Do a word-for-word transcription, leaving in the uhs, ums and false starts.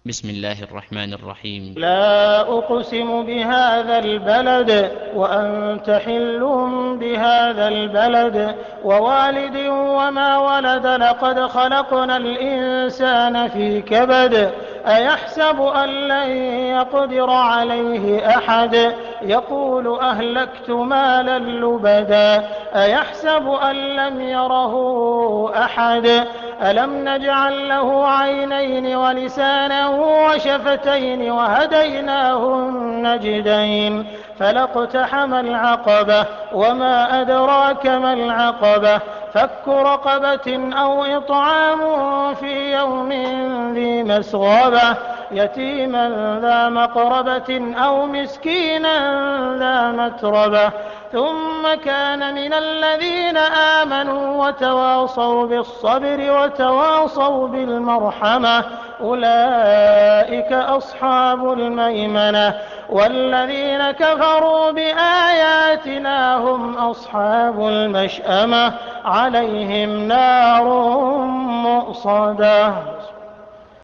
بسم الله الرحمن الرحيم. لا أقسم بهذا البلد وأنت حل بهذا البلد ووالد وما ولد لقد خلقنا الإنسان في كبد أيحسب أن لن يقدر عليه أحد يقول أهلكت مالا لبدا أيحسب أن لم يره أحد ألم نجعل له عينين ولسانا وشفتين وهديناه النجدين فلاقتحم العقبة وما أدراك ما العقبة فك رقبة أو إطعام في يوم ذي مسغبة يتيما ذا مقربة أو مسكينا ذا متربة ثم كان من الذين آمنوا وتواصوا بالصبر وتواصوا بالمرحمة أولئك أصحاب الميمنة والذين كفروا بآياتنا هم أصحاب المشأمة عليهم نار مؤصدة.